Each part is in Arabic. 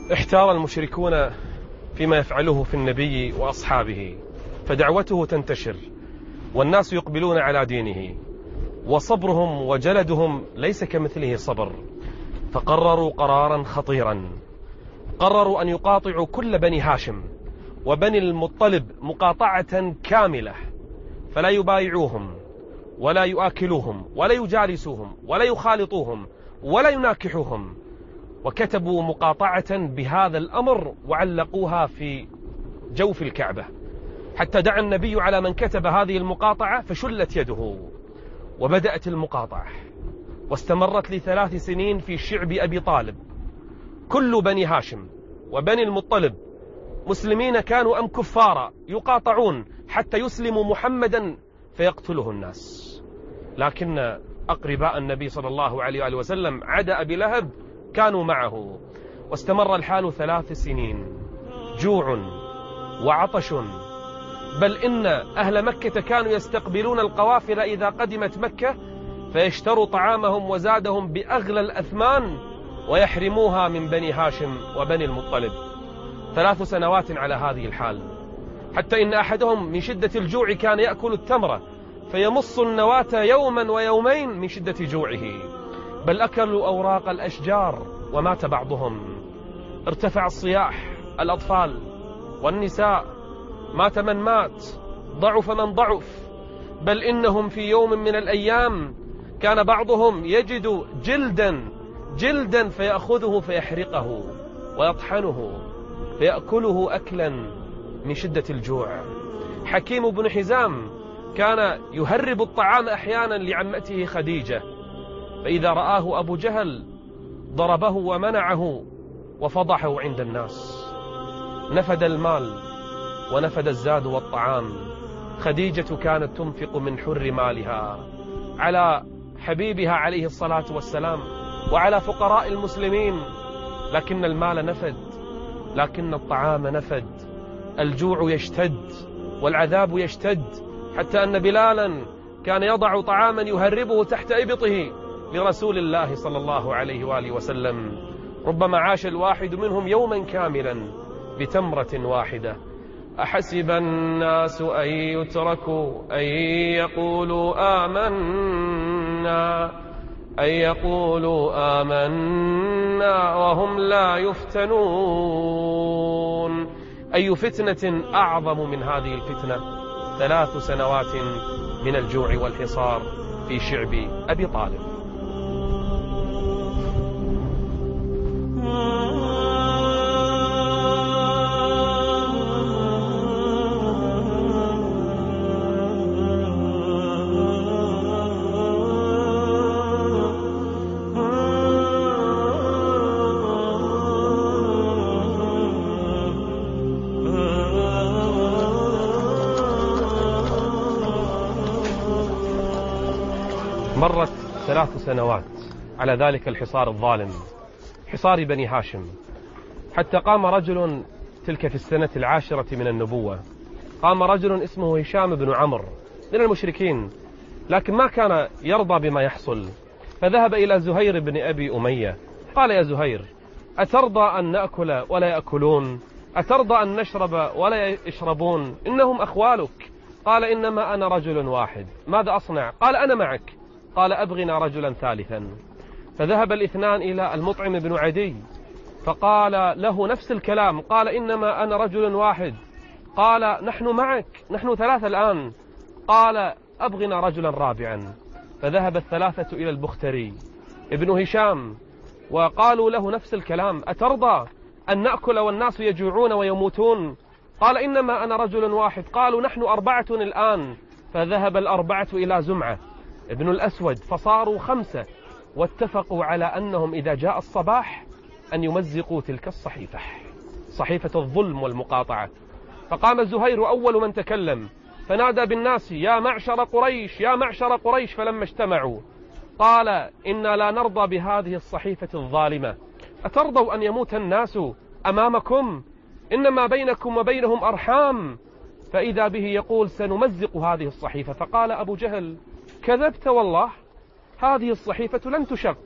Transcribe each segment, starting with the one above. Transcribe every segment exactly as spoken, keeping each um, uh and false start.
احتار المشركون فيما يفعله في النبي وأصحابه، فدعوته تنتشر والناس يقبلون على دينه، وصبرهم وجلدهم ليس كمثله صبر، فقرروا قرارا خطيرا. قرروا أن يقاطعوا كل بني هاشم وبني المطلب مقاطعة كاملة، فلا يبايعوهم ولا يؤكلوهم ولا يجالسوهم ولا يخالطوهم ولا يناكحوهم. وكتبوا مقاطعة بهذا الأمر وعلقوها في جوف الكعبة، حتى دعا النبي على من كتب هذه المقاطعة فشلت يده. وبدأت المقاطعة واستمرت لثلاث سنين في شعب أبي طالب. كل بني هاشم وبني المطلب مسلمين كانوا أم كفارا يقاطعون حتى يسلموا محمدا فيقتله الناس. لكن أقرباء النبي صلى الله عليه وآله وسلم عدا أبي لهب كانوا معه، واستمر الحال ثلاث سنين، جوع وعطش، بل إن أهل مكة كانوا يستقبلون القوافل إذا قدمت مكة فيشتروا طعامهم وزادهم بأغلى الأثمان ويحرموها من بني هاشم وبني المطلب. ثلاث سنوات على هذه الحال، حتى إن أحدهم من شدة الجوع كان يأكل التمرة فيمص النواة يوما ويومين من شدة جوعه، بل أكلوا أوراق الأشجار ومات بعضهم. ارتفع الصياح، الأطفال والنساء، مات من مات، ضعف من ضعف، بل إنهم في يوم من الأيام كان بعضهم يجد جلدا جلدا فيأخذه فيحرقه ويطحنه فيأكله أكلا من شدة الجوع. حكيم بن حزام كان يهرب الطعام أحيانا لعمته خديجة، فإذا رآه أبو جهل ضربه ومنعه وفضحه عند الناس. نفد المال ونفد الزاد والطعام. خديجة كانت تنفق من حر مالها على حبيبها عليه الصلاة والسلام وعلى فقراء المسلمين، لكن المال نفد، لكن الطعام نفد. الجوع يشتد والعذاب يشتد، حتى أن بلالا كان يضع طعاما يهربه تحت إبطه لرسول الله صلى الله عليه وآله وسلم. ربما عاش الواحد منهم يوما كاملا بتمرة واحدة. أحسب الناس أن يتركوا أن يقولوا آمنا أن يقولوا آمنا وهم لا يفتنون. أي فتنة أعظم من هذه الفتنة؟ ثلاث سنوات من الجوع والحصار في شعب أبي طالب. مرت ثلاث سنوات على ذلك الحصار الظالم، حصار بني هاشم، حتى قام رجل تلك في السنة العاشرة من النبوة، قام رجل اسمه هشام بن عمرو من المشركين، لكن ما كان يرضى بما يحصل، فذهب إلى زهير بن أبي أمية قال: يا زهير، أترضى أن نأكل ولا يأكلون؟ أترضى أن نشرب ولا يشربون؟ إنهم أخوالك. قال: إنما أنا رجل واحد، ماذا أصنع؟ قال: أنا معك. قال: أبغنا رجلا ثالثا. فذهب الاثنان إلى المطعم بن عدي فقال له نفس الكلام، قال: إنما أنا رجل واحد. قال: نحن معك، نحن ثلاثة الآن. قال: أبغنا رجلا رابعا. فذهب الثلاثة إلى البختري ابن هشام وقالوا له نفس الكلام: أترضى أن نأكل والناس يجوعون ويموتون؟ قال: إنما أنا رجل واحد. قالوا: نحن أربعة الآن. فذهب الأربعة إلى زمعة ابن الأسود فصاروا خمسة، واتفقوا على أنهم إذا جاء الصباح أن يمزقوا تلك الصحيفة، صحيفة الظلم والمقاطعة. فقام زهير أول من تكلم فنادى بالناس: يا معشر قريش، يا معشر قريش. فلما اجتمعوا قال: إنا لا نرضى بهذه الصحيفة الظالمة. أترضوا أن يموت الناس أمامكم؟ إنما بينكم وبينهم أرحام. فإذا به يقول: سنمزق هذه الصحيفة. فقال أبو جهل: كذبت والله، هذه الصحيفة لن تشق،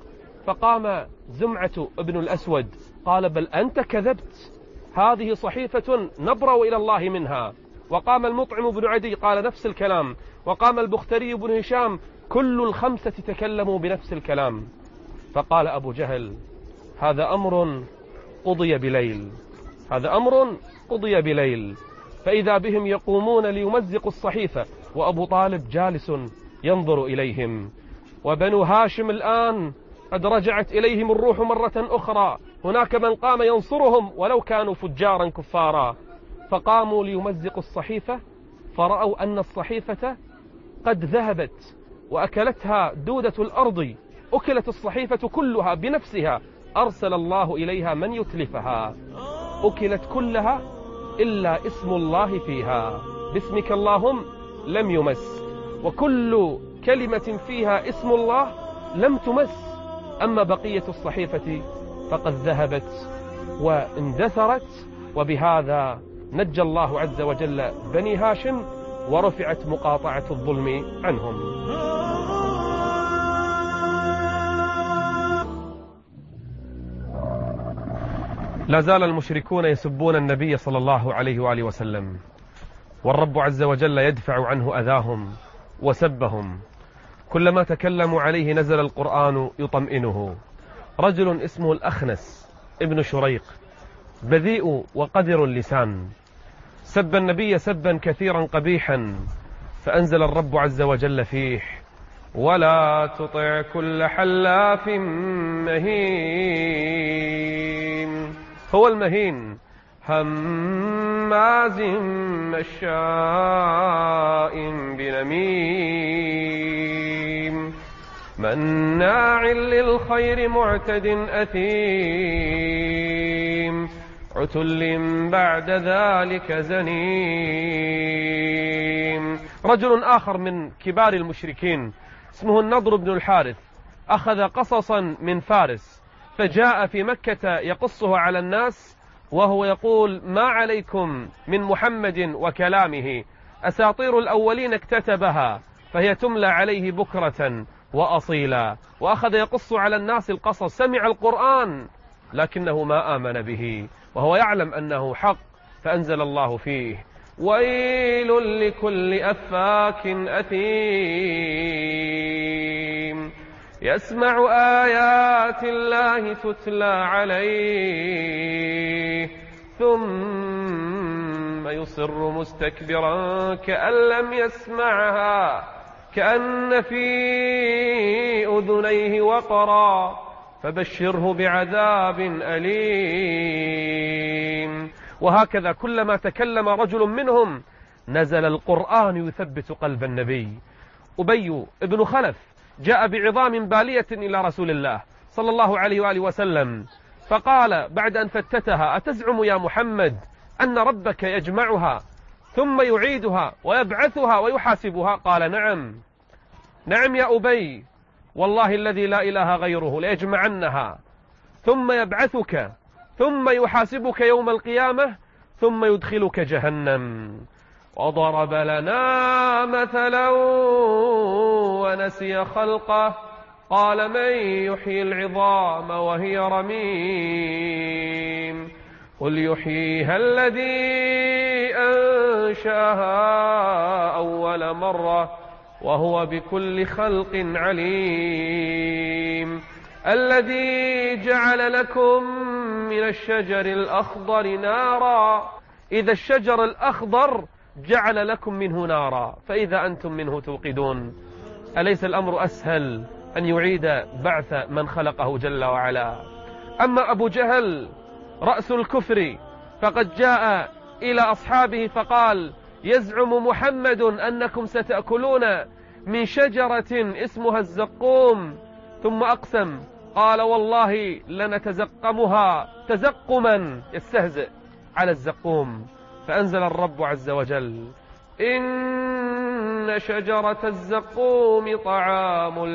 فقام زمعة ابن الأسود قال بل أنت كذبت، هذه صحيفة نبرأ إلى الله منها. وقام المطعم بن عدي قال نفس الكلام، وقام البختري بن هشام، كل الخمسة تكلموا بنفس الكلام. فقال أبو جهل هذا أمر قضي بليل، هذا أمر قضي بليل. فإذا بهم يقومون ليمزقوا الصحيفة وأبو طالب جالس ينظر إليهم. وبنو هاشم الآن قد رجعت إليهم الروح مرة أخرى، هناك من قام ينصرهم ولو كانوا فجارا كفارا. فقاموا ليمزقوا الصحيفة، فرأوا أن الصحيفة قد ذهبت وأكلتها دودة الأرض، أكلت الصحيفة كلها بنفسها، أرسل الله إليها من يتلفها، أكلت كلها إلا اسم الله فيها، باسمك اللهم لم يمس، وكل كلمة فيها اسم الله لم تمس. أما بقية الصحيفة فقد ذهبت واندثرت. وبهذا نجى الله عز وجل بني هاشم ورفعت مقاطعة الظلم عنهم. لا زال المشركون يسبون النبي صلى الله عليه وآله وسلم، والرب عز وجل يدفع عنه أذاهم وسبهم. كلما تكلموا عليه نزل القرآن يطمئنه. رجل اسمه الأخنس ابن شريق بذيء وقذر اللسان، سب النبي سبا كثيرا قبيحا، فأنزل الرب عز وجل فيه ولا تطع كل حلاف مهين. هو المهين هماز مشاء بنميم مناع للخير معتد أثيم عتل بعد ذلك زنيم. رجل آخر من كبار المشركين اسمه النضر بن الحارث أخذ قصصا من فارس، فجاء في مكة يقصه على الناس وهو يقول ما عليكم من محمد وكلامه، أساطير الأولين اكتتبها فهي تملى عليه بكرة وأصيلا. وأخذ يقص على الناس القصص، سمع القرآن لكنه ما آمن به وهو يعلم أنه حق، فأنزل الله فيه ويل لكل أفاك أثيم يسمع آيات الله تتلى عليه ثم يصر مستكبرا كأن لم يسمعها كأن في أذنيه وقرا فبشره بعذاب أليم. وهكذا كلما تكلم رجل منهم نزل القرآن يثبت قلب النبي. أبي بن خلف جاء بعظام بالية إلى رسول الله صلى الله عليه وآله وسلم، فقال بعد أن فتتها أتزعم يا محمد أن ربك يجمعها ثم يعيدها ويبعثها ويحاسبها؟ قال نعم نعم يا أبي، والله الذي لا إله غيره ليجمعنها ثم يبعثك ثم يحاسبك يوم القيامة ثم يدخلك جهنم. وضرب لنا مثلا ونسي خلقه قال من يحيي العظام وهي رميم قل يحييها الذي أنشأها أول مرة وهو بكل خلق عليم الذي جعل لكم من الشجر الأخضر نارا إذا الشجر الأخضر جعل لكم منه نارا فإذا أنتم منه توقدون. أليس الأمر أسهل أن يعيد بعث من خلقه جل وعلا؟ أما أبو جهل رأس الكفر فقد جاء إلى أصحابه فقال يزعم محمد أنكم ستأكلون من شجرة اسمها الزقوم، ثم أقسم قال والله لنتزقمها تزقما، يستهزئ على الزقوم. فأنزل الرب عز وجل إن شجرة الزقوم طعام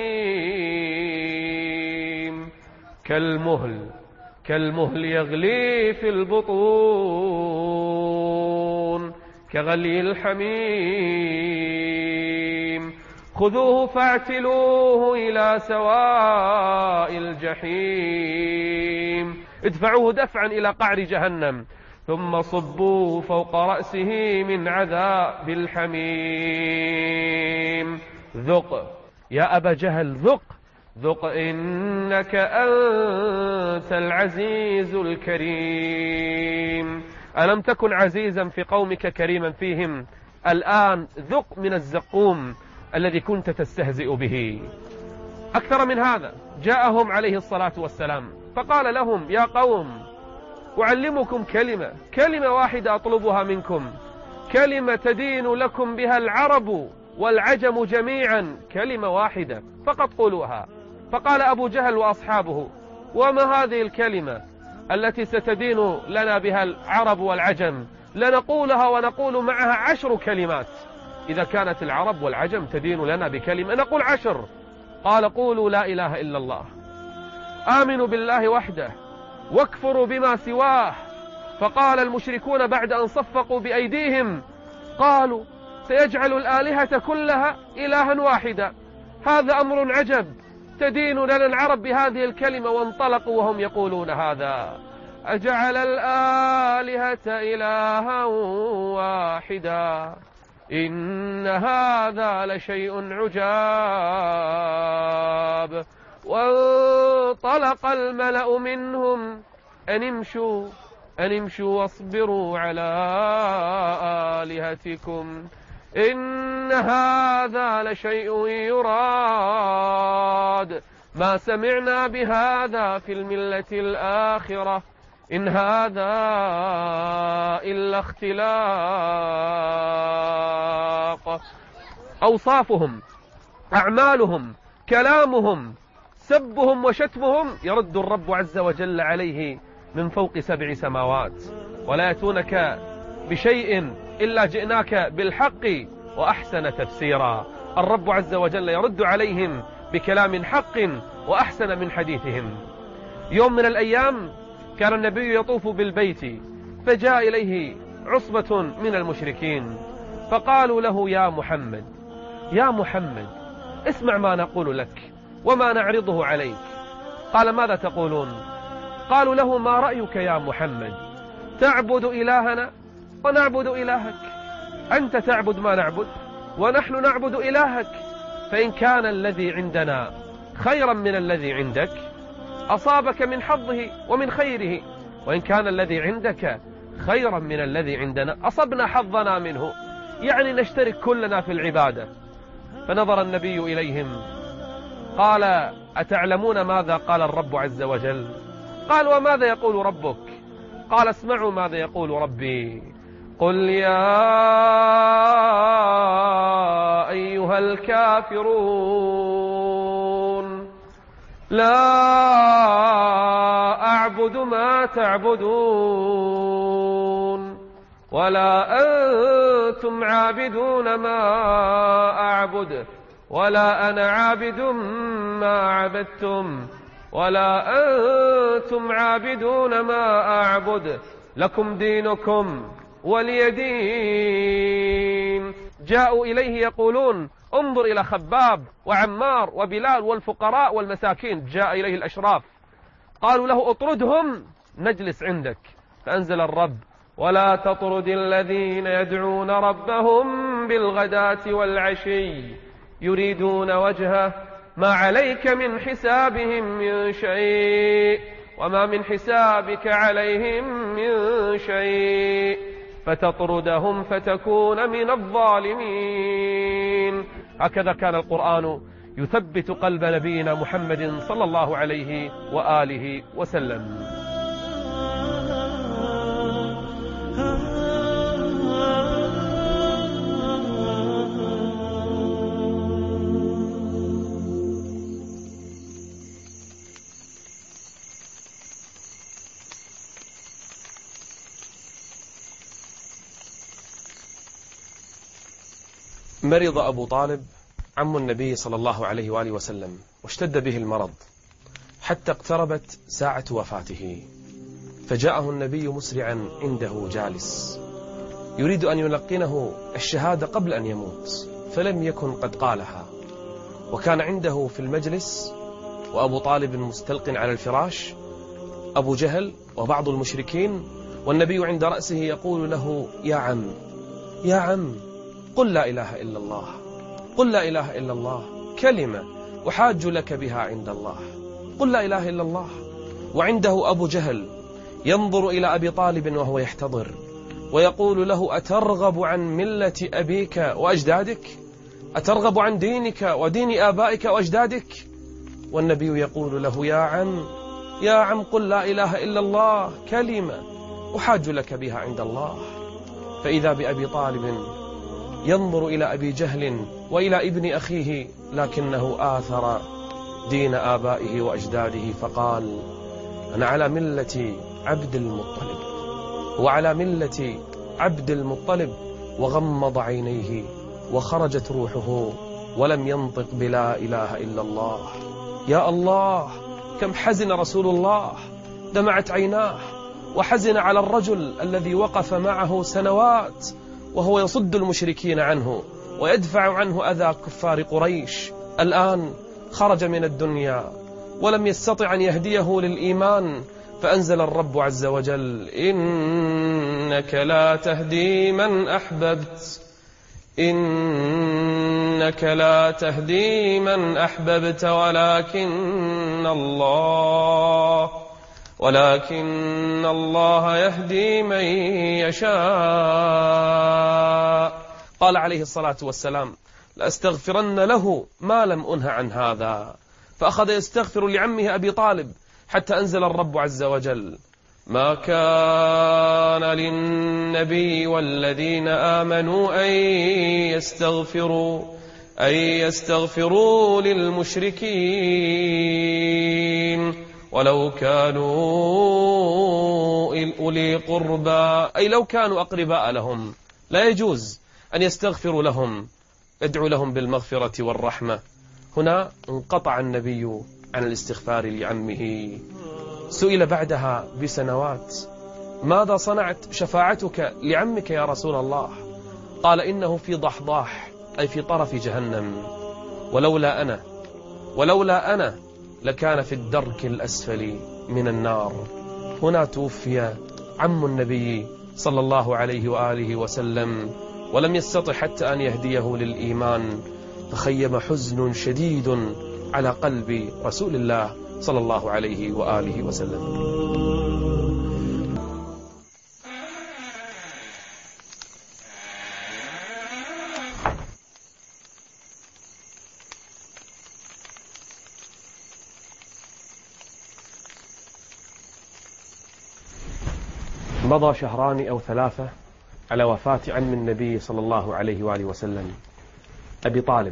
الأثيم كالمهل كالمهل يغلي في البطون كغلي الحميم خذوه فاعتلوه إلى سواء الجحيم، ادفعوه دفعا إلى قعر جهنم، ثم صبوه فوق رأسه من عذاب الحميم. ذق يا أبا جهل، ذق ذق إنك أنت العزيز الكريم. ألم تكن عزيزا في قومك كريما فيهم؟ الآن ذق من الزقوم الذي كنت تستهزئ به. أكثر من هذا، جاءهم عليه الصلاة والسلام فقال لهم: يا قوم، أعلمكم كلمة، كلمة واحدة أطلبها منكم، كلمة تدين لكم بها العرب والعجم جميعا، كلمة واحدة فقط قولوها. فقال أبو جهل وأصحابه: وما هذه الكلمة التي ستدين لنا بها العرب والعجم؟ لنقولها ونقول معها عشر كلمات. إذا كانت العرب والعجم تدين لنا بكلمة نقول عشر. قال: قولوا لا إله إلا الله، آمنوا بالله وحده، واكفروا بما سواه. فقال المشركون بعد أن صفقوا بأيديهم، قالوا: سيجعل الآلهة كلها إلها واحدا، هذا أمر عجب، تدين لنا العرب بهذه الكلمة. وانطلقوا وهم يقولون هذا: أجعل الآلهة إلها واحدا إن هذا لشيء عجاب. وانطلق الملأ منهم أن امشوا أن امشوا واصبروا على آلهتكم إن هذا لشيء يراد، ما سمعنا بهذا في الملة الآخرة إن هذا إلا اختلاق. أوصافهم، أعمالهم، كلامهم، سبهم وشتمهم يرد الرب عز وجل عليه من فوق سبع سماوات. ولا يأتونك بشيء إلا جئناك بالحق وأحسن تفسيرا. الرب عز وجل يرد عليهم بكلام حق وأحسن من حديثهم. يوم من الأيام كان النبي يطوف بالبيت، فجاء إليه عصبة من المشركين فقالوا له: يا محمد يا محمد اسمع ما نقول لك وما نعرضه عليك. قال: ماذا تقولون؟ قالوا له: ما رأيك يا محمد؟ تعبد إلهنا ونعبد إلهك، أنت تعبد ما نعبد ونحن نعبد إلهك، فإن كان الذي عندنا خيرا من الذي عندك أصابك من حظه ومن خيره، وإن كان الذي عندك خيرا من الذي عندنا أصبنا حظنا منه، يعني نشترك كلنا في العبادة. فنظر النبي إليهم قال: أتعلمون ماذا قال الرب عز وجل؟ قال: وماذا يقول ربك؟ قال: اسمعوا ماذا يقول ربي: قل يا أيها الكافرون لا أعبد ما تعبدون ولا أنتم عابدون ما أعبد ولا أنا عابد ما عبدتم ولا أنتم عابدون ما أعبد لكم دينكم ولي دين. جاءوا إليه يقولون: انظر إلى خباب وعمار وبلال والفقراء والمساكين. جاء إليه الأشراف قالوا له: اطردهم نجلس عندك. فأنزل الرب: ولا تطرد الذين يدعون ربهم بالغداة والعشي يريدون وجهه ما عليك من حسابهم من شيء وما من حسابك عليهم من شيء فتطردهم فتكون من الظالمين. هكذا كان القرآن يثبت قلب نبينا محمد صلى الله عليه وآله وسلم. مرض أبو طالب عم النبي صلى الله عليه وآله وسلم واشتد به المرض حتى اقتربت ساعة وفاته، فجاءه النبي مسرعا عنده جالس يريد أن يلقنه الشهادة قبل أن يموت، فلم يكن قد قالها، وكان عنده في المجلس وأبو طالب مستلق على الفراش، أبو جهل وبعض المشركين، والنبي عند رأسه يقول له: يا عم يا عم قل لا إله إلا الله، قل لا إله إلا الله، كلمة أحاج لك بها عند الله، قل لا إله إلا الله. وعنده أبو جهل ينظر إلى أبي طالب وهو يحتضر ويقول له: أترغب عن ملة أبيك وأجدادك؟ أترغب عن دينك ودين آبائك وأجدادك؟ والنبي يقول له: يا عم يا عم قل لا إله إلا الله، كلمة أحاج لك بها عند الله. فإذا بأبي طالب ينظر إلى أبي جهل وإلى ابن أخيه، لكنه آثر دين آبائه وأجداده فقال: أنا على ملة عبد المطلب، وعلى ملة عبد المطلب، وغمض عينيه وخرجت روحه ولم ينطق بلا إله إلا الله. يا الله، كم حزن رسول الله، دمعت عيناه، وحزن على الرجل الذي وقف معه سنوات وهو يصد المشركين عنه ويدفع عنه أذى كفار قريش. الآن خرج من الدنيا ولم يستطع أن يهديه للإيمان، فأنزل الرب عز وجل: إنك لا تهدي من أحببت، إنك لا تهدي من أحببت ولكن الله ولكن الله يهدي من يشاء. قال عليه الصلاة والسلام: لأستغفرن له ما لم أنه عن هذا. فأخذ يستغفر لعمه أبي طالب حتى أنزل الرب عز وجل: ما كان للنبي والذين آمنوا أن يستغفروا أن يستغفروا للمشركين ولو كانوا أولي قربى، أي لو كانوا أقرباء لهم لا يجوز أن يستغفروا لهم، ادعوا لهم بالمغفرة والرحمة. هنا انقطع النبي عن الاستغفار لعمه. سئل بعدها بسنوات: ماذا صنعت شفاعتك لعمك يا رسول الله؟ قال: إنه في ضحضاح، أي في طرف جهنم، ولولا أنا ولولا أنا لكان في الدرك الأسفل من النار. هنا توفي عم النبي صلى الله عليه وآله وسلم ولم يستطع حتى أن يهديه للإيمان، فخيم حزن شديد على قلب رسول الله صلى الله عليه وآله وسلم. مضى شهران أو ثلاثة على وفاة عم النبي صلى الله عليه وآله وسلم أبي طالب،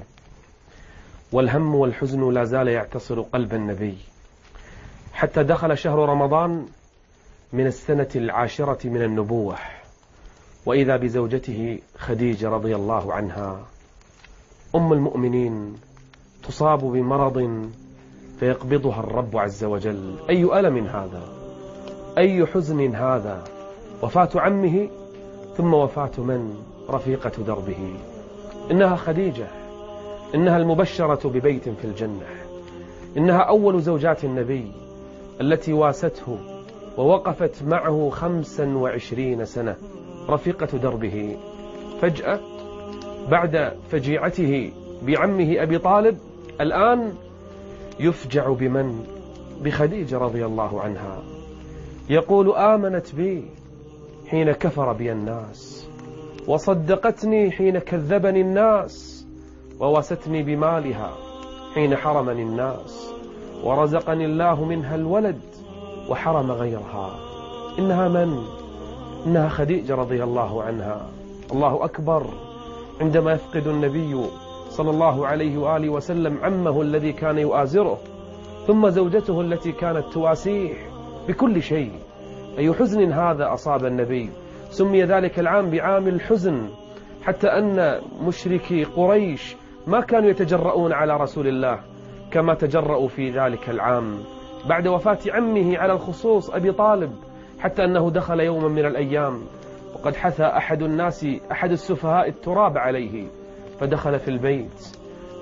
والهم والحزن لا زال يعتصر قلب النبي، حتى دخل شهر رمضان من السنة العاشرة من النبوة، وإذا بزوجته خديجة رضي الله عنها أم المؤمنين تصاب بمرض فيقبضها الرب عز وجل. أي ألم هذا، أي حزن هذا، وفاة عمه ثم وفاة من؟ رفيقة دربه. إنها خديجة، إنها المبشرة ببيت في الجنة، إنها أول زوجات النبي التي واسته ووقفت معه خمسا وعشرين سنة، رفيقة دربه. فجأة بعد فجيعته بعمه أبي طالب الآن يفجع بمن؟ بخديجة رضي الله عنها. يقول: آمنت بي حين كفر بي الناس، وصدقتني حين كذبني الناس، ووستني بمالها حين حرمني الناس، ورزقني الله منها الولد وحرم غيرها. إنها من؟ إنها خديجة رضي الله عنها. الله أكبر، عندما يفقد النبي صلى الله عليه وآله وسلم عمه الذي كان يؤازره، ثم زوجته التي كانت تواسيه بكل شيء، أي حزن هذا أصاب النبي. سمي ذلك العام بعام الحزن، حتى أن مشركي قريش ما كانوا يتجرؤون على رسول الله كما تجرؤوا في ذلك العام بعد وفاة عمه على الخصوص أبي طالب، حتى أنه دخل يوما من الأيام وقد حثى أحد الناس أحد السفهاء التراب عليه، فدخل في البيت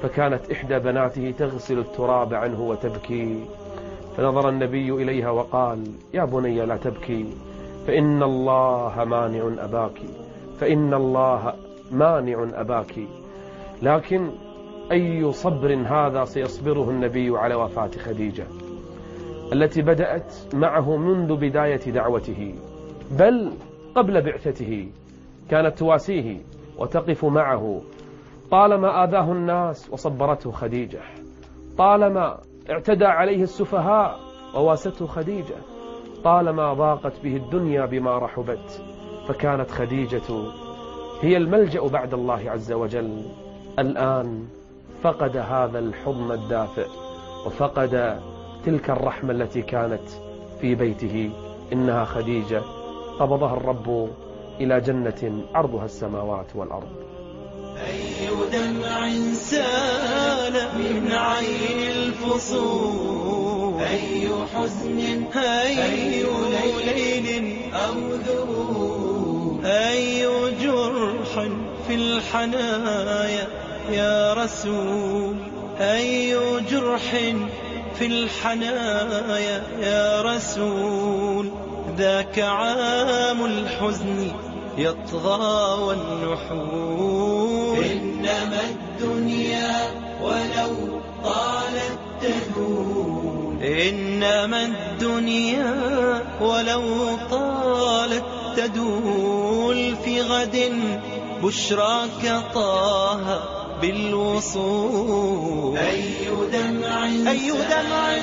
فكانت إحدى بناته تغسل التراب عنه وتبكي، فنظر النبي إليها وقال: يا بني لا تبكي، فإن الله مانع أباك، فإن الله مانع أباك. لكن أي صبر هذا سيصبره النبي على وفاة خديجة التي بدأت معه منذ بداية دعوته، بل قبل بعثته كانت تواسيه وتقف معه. طالما آذاه الناس وصبرته خديجة، طالما اعتدى عليه السفهاء وواسته خديجة، طالما ضاقت به الدنيا بما رحبت، فكانت خديجة هي الملجأ بعد الله عز وجل. الآن فقد هذا الحضن الدافئ وفقد تلك الرحمة التي كانت في بيته. إنها خديجة قبضها الرب إلى جنة عرضها السماوات والأرض. أي دمع سال من عين الفصول، أي حزن، أي ليل أو ذهول، أي جرح في الحنايا يا رسول، أي جرح في الحنايا يا رسول. ذاك عام الحزن يطغى والنحول، إنما الدنيا ولو طالت تدول، إنما الدنيا ولو طالت تدول. في غد بشراك طه بالوصول، أي دمع أي دمع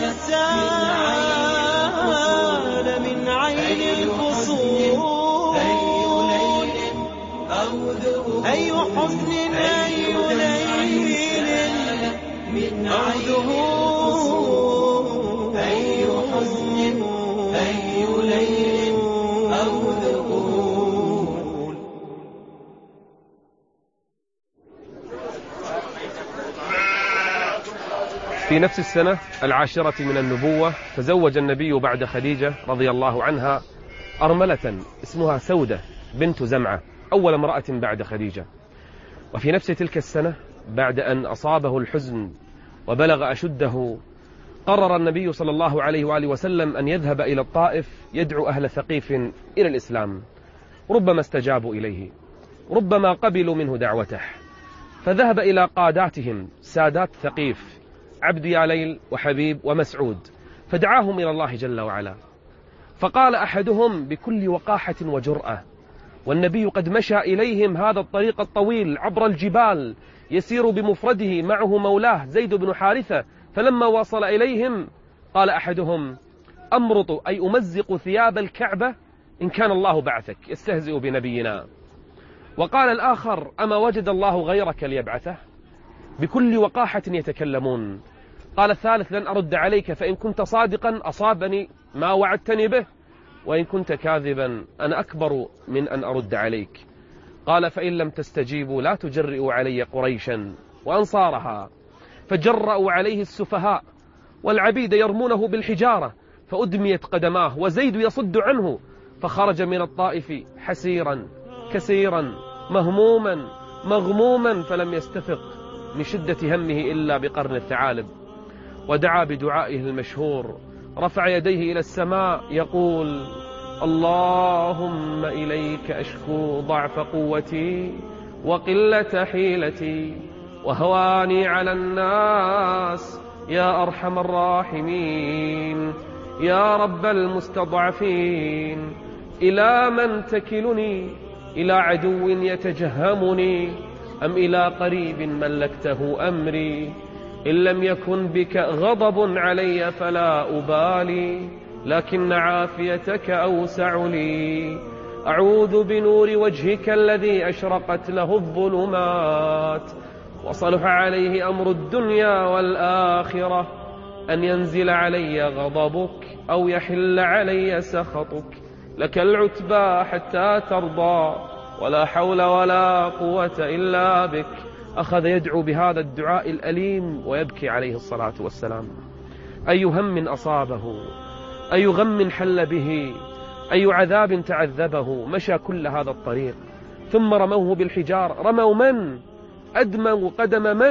سال من عين الفصول، أي حزن، أي ليل أو ذهول، أي حزن، أي ليل أو ذهول. في نفس السنة العاشرة من النبوة تزوج النبي بعد خديجة رضي الله عنها أرملة اسمها سودة بنت زمعة، أول امرأة بعد خديجة. وفي نفس تلك السنة بعد أن أصابه الحزن وبلغ أشده، قرر النبي صلى الله عليه وآله وسلم أن يذهب إلى الطائف يدعو أهل ثقيف إلى الإسلام. ربما استجابوا إليه، ربما قبلوا منه دعوته، فذهب إلى قاداتهم سادات ثقيف عبد ياليل وحبيب ومسعود، فدعاهم إلى الله جل وعلا. فقال أحدهم بكل وقاحة وجرأة، والنبي قد مشى إليهم هذا الطريق الطويل عبر الجبال يسير بمفرده معه مولاه زيد بن حارثة، فلما وصل إليهم قال أحدهم: أمرط أي أمزق ثياب الكعبة إن كان الله بعثك، يستهزئ بنبينا. وقال الآخر: أما وجد الله غيرك ليبعثه؟ بكل وقاحة يتكلمون. قال الثالث: لن أرد عليك، فإن كنت صادقا أصابني ما وعدتني به، وإن كنت كاذبا أنا أكبر من أن أرد عليك. قال: فإن لم تستجيبوا لا تجرئوا علي قريشا وأنصارها. فجرأوا عليه السفهاء والعبيد يرمونه بالحجارة، فأدميت قدماه وزيد يصد عنه، فخرج من الطائف حسيرا كسيرا مهموما مغموما، فلم يستفق من شدة همه إلا بقرن الثعالب. ودعا بدعائه المشهور، رفع يديه إلى السماء يقول: اللهم إليك أشكو ضعف قوتي وقلة حيلتي وهواني على الناس يا أرحم الراحمين، يا رب المستضعفين. إلى من تكلني؟ إلى عدو يتجهمني أم إلى قريب ملكته أمري؟ إن لم يكن بك غضب علي فلا أبالي، لكن عافيتك أوسع لي. أعوذ بنور وجهك الذي أشرقت له الظلمات وصلح عليه أمر الدنيا والآخرة، أن ينزل علي غضبك أو يحل علي سخطك. لك العتبى حتى ترضى، ولا حول ولا قوة إلا بك. أخذ يدعو بهذا الدعاء الأليم ويبكي عليه الصلاة والسلام. أي هم أصابه، أي غم حل به، أي عذاب تعذبه. مشى كل هذا الطريق ثم رموه بالحجار. رموا من؟ أدموا قدم من؟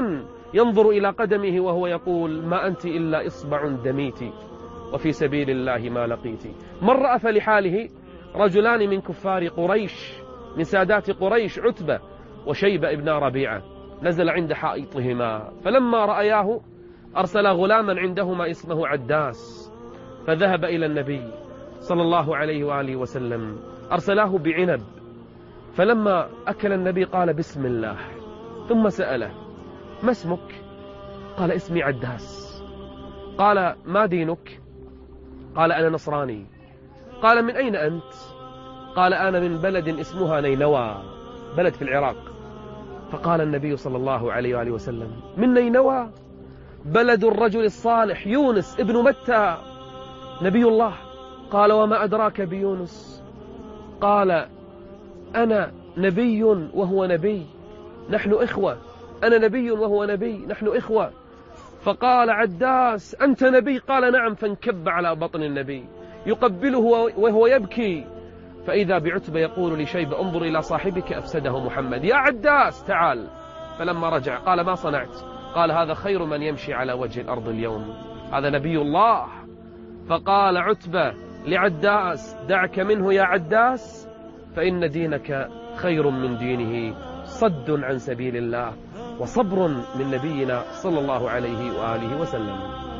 ينظر إلى قدمه وهو يقول ما أنت إلا إصبع دميت وفي سبيل الله ما لقيت. مر فلحاله رجلان من كفار قريش من سادات قريش، عتبة وشيبة ابن ربيعة، نزل عند حائطهما، فلما رأياه أرسل غلاما عندهما اسمه عداس، فذهب إلى النبي صلى الله عليه وآله وسلم، أرسلاه بعنب، فلما أكل النبي قال بسم الله، ثم سأله ما اسمك؟ قال اسمي عداس. قال ما دينك؟ قال أنا نصراني. قال من أين أنت؟ قال أنا من بلد اسمها نينوى، بلد في العراق. فقال النبي صلى الله عليه وآله وسلم من نينوى؟ بلد الرجل الصالح يونس ابن متى نبي الله. قال وما أدراك بيونس؟ قال أنا نبي وهو نبي، نحن إخوة، أنا نبي وهو نبي، نحن إخوة. فقال عداس أنت نبي؟ قال نعم. فانكب على بطن النبي يقبله وهو يبكي، فإذا بعتبة يقول لشيبة انظر إلى صاحبك أفسده محمد، يا عداس تعال. فلما رجع قال ما صنعت؟ قال هذا خير من يمشي على وجه الأرض اليوم، هذا نبي الله. فقال عتبة لعداس دعك منه يا عداس، فإن دينك خير من دينه، صد عن سبيل الله وصبر من نبينا صلى الله عليه وآله وسلم.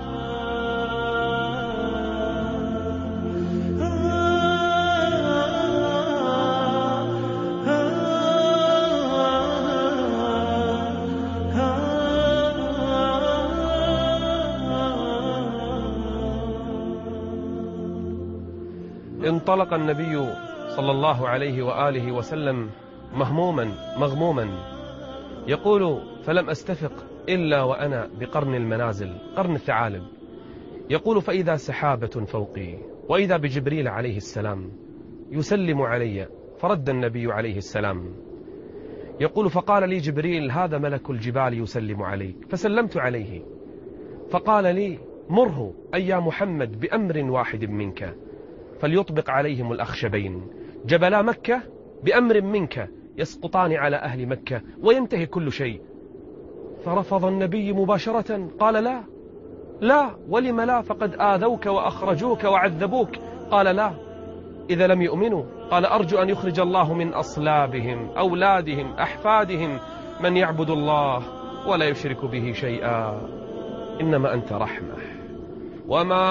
انطلق النبي صلى الله عليه وآله وسلم مهموما مغموما، يقول فلم أستفق إلا وأنا بقرن المنازل، قرن الثعالب. يقول فإذا سحابة فوقي، وإذا بجبريل عليه السلام يسلم علي، فرد النبي عليه السلام. يقول فقال لي جبريل هذا ملك الجبال يسلم عليك، فسلمت عليه، فقال لي مره أي يا محمد بأمر واحد منك، فليطبق عليهم الأخشبين جبلا مكة بأمر منك يسقطان على أهل مكة وينتهي كل شيء. فرفض النبي مباشرة، قال لا لا، ولم لا؟ فقد آذوك وأخرجوك وعذبوك. قال لا، إذا لم يؤمنوا قال أرجو أن يخرج الله من أصلابهم أولادهم أحفادهم من يعبد الله ولا يشرك به شيئا، إنما أنت رحمة، وما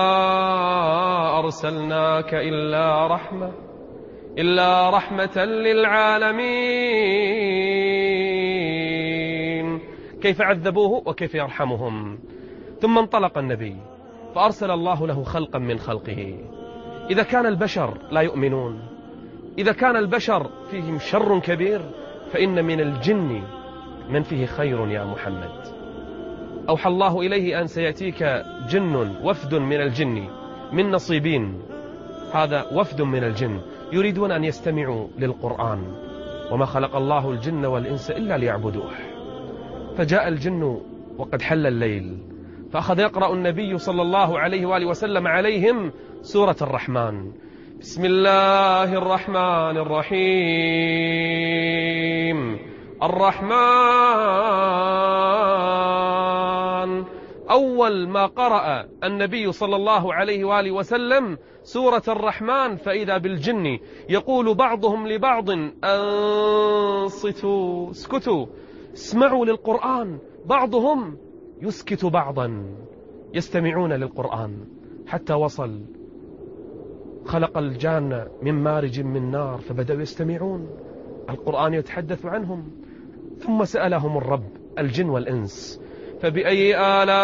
أرسلناك إلا رحمة إلا رحمة للعالمين. كيف عذبوه وكيف يرحمهم. ثم انطلق النبي فأرسل الله له خلقا من خلقه. إذا كان البشر لا يؤمنون، إذا كان البشر فيهم شر كبير، فإن من الجن من فيه خير يا محمد. أوحى الله إليه أن سيأتيك جن، وفد من الجن من نصيبين، هذا وفد من الجن يريدون أن يستمعوا للقرآن، وما خلق الله الجن والإنس إلا ليعبدوه. فجاء الجن وقد حل الليل، فأخذ يقرأ النبي صلى الله عليه وآله وسلم عليهم سورة الرحمن. بسم الله الرحمن الرحيم. الرحمن. أول ما قرأ النبي صلى الله عليه وآله وسلم سورة الرحمن فإذا بالجن يقول بعضهم لبعض أنصتوا، اسكتوا، اسمعوا للقرآن. بعضهم يسكت بعضا، يستمعون للقرآن، حتى وصل خلق الجان من مارج من نار، فبدأوا يستمعون، القرآن يتحدث عنهم. ثم سألهم الرب الجن والإنس فبأي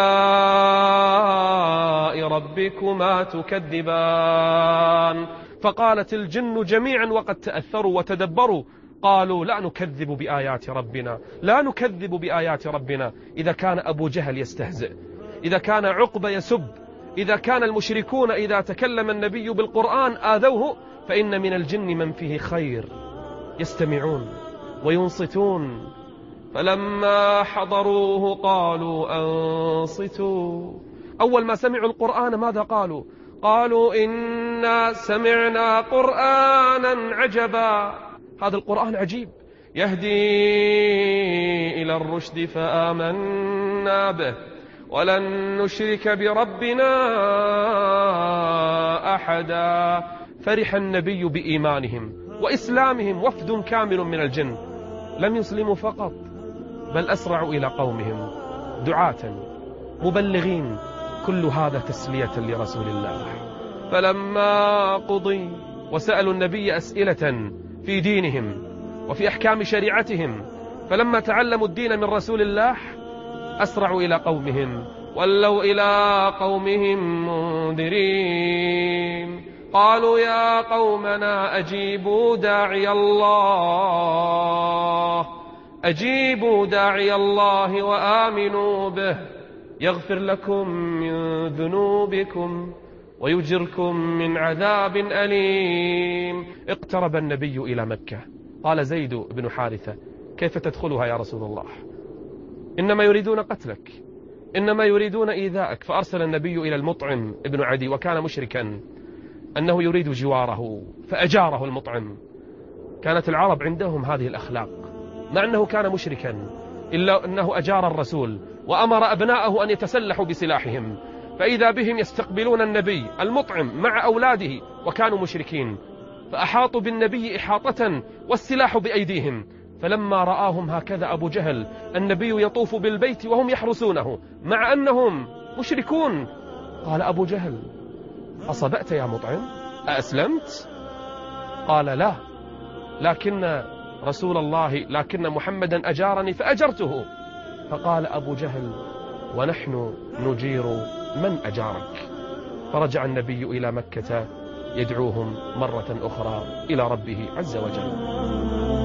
آلاء ربكما تكذبان؟ فقالت الجن جميعا وقد تأثروا وتدبروا، قالوا لا نكذب بآيات ربنا، لا نكذب بآيات ربنا. إذا كان أبو جهل يستهزئ، إذا كان عقبة يسب، إذا كان المشركون إذا تكلم النبي بالقرآن آذوه، فإن من الجن من فيه خير، يستمعون وينصتون. فلما حضروه قالوا أنصتوا. أول ما سمعوا القرآن ماذا قالوا؟ قالوا إنا سمعنا قرآنا عجبا. هذا القرآن عجيب، يهدي إلى الرشد فآمنا به ولن نشرك بربنا أحدا. فرح النبي بإيمانهم وإسلامهم. وفد كامل من الجن لم يسلموا فقط، بل أسرعوا إلى قومهم دعاة مبلغين. كل هذا تسلية لرسول الله. فلما قضي وسألوا النبي أسئلة في دينهم وفي أحكام شريعتهم، فلما تعلموا الدين من رسول الله أسرعوا إلى قومهم، ولوا إلى قومهم منذرين. قالوا يا قومنا أجيبوا داعي الله أجيبوا داعي الله وآمنوا به يغفر لكم من ذنوبكم ويجركم من عذاب أليم. اقترب النبي إلى مكة. قال زيد بن حارثة: كيف تدخلها يا رسول الله؟ إنما يريدون قتلك، إنما يريدون إيذاءك. فأرسل النبي إلى المطعم ابن عدي وكان مشركا أنه يريد جواره، فأجاره المطعم. كانت العرب عندهم هذه الأخلاق، مع أنه كان مشركا إلا أنه أجار الرسول وأمر أبناءه أن يتسلحوا بسلاحهم، فإذا بهم يستقبلون النبي المطعم مع أولاده وكانوا مشركين، فأحاطوا بالنبي إحاطة والسلاح بأيديهم. فلما رآهم هكذا أبو جهل النبي يطوف بالبيت وهم يحرسونه مع أنهم مشركون، قال أبو جهل: أصبأت يا مطعم؟ أأسلمت؟ قال: لا، لكن رسول الله لكن محمدا أجارني فأجرته. فقال أبو جهل: ونحن نجير من أجارك. فرجع النبي إلى مكة يدعوهم مرة أخرى إلى ربه عز وجل.